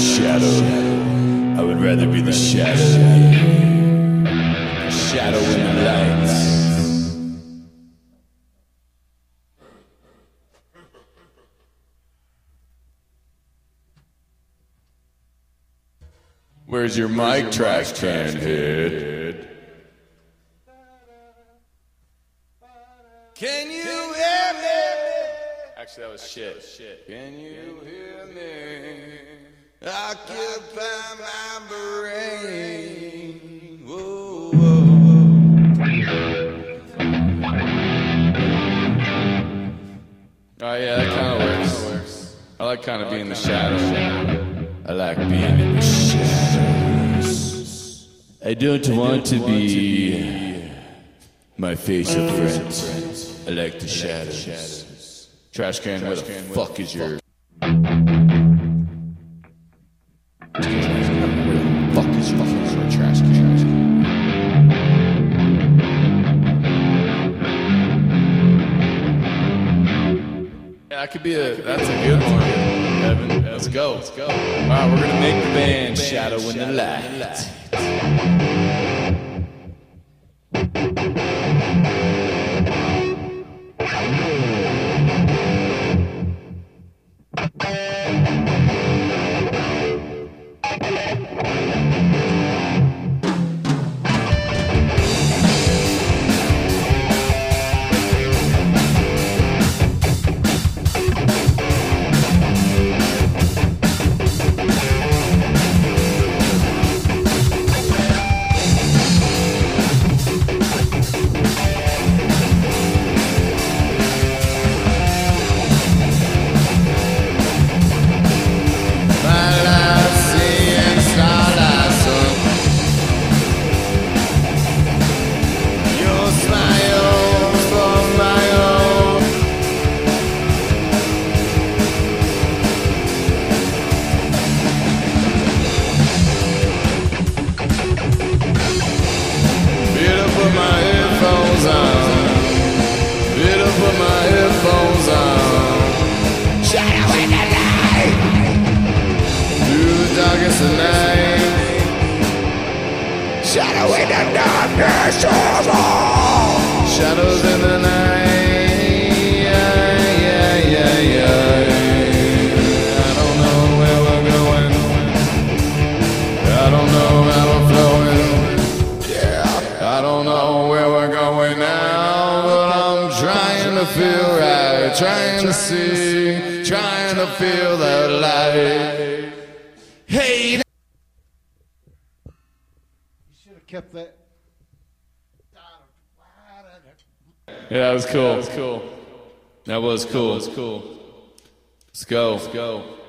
shadow. I would rather be the shadow. Shadow in the lights. Where's your mic trash can head? Can you hear me? Actually, that was shit. Can you hear me? Occupy my brain. Whoa, whoa. Oh yeah, that kind of works. I like kind of being the shadow. I like being in the shadows. I don't want to be my facial friends. I like the shadows. Trash can, where the fuck is your... Fuck is your trash can? Yeah, that could be that's a good one, Evan. Let's go. Alright, we're gonna make the band Shadow in the Light. Shadow in the darkness of all. Shadows in the night. I don't know where we're going. I don't know how we're flowing. I don't know where we're going now, but I'm trying to feel right, trying to see, trying to feel that light. Hey. Kept that. Yeah, that was cool. That was cool. Let's go.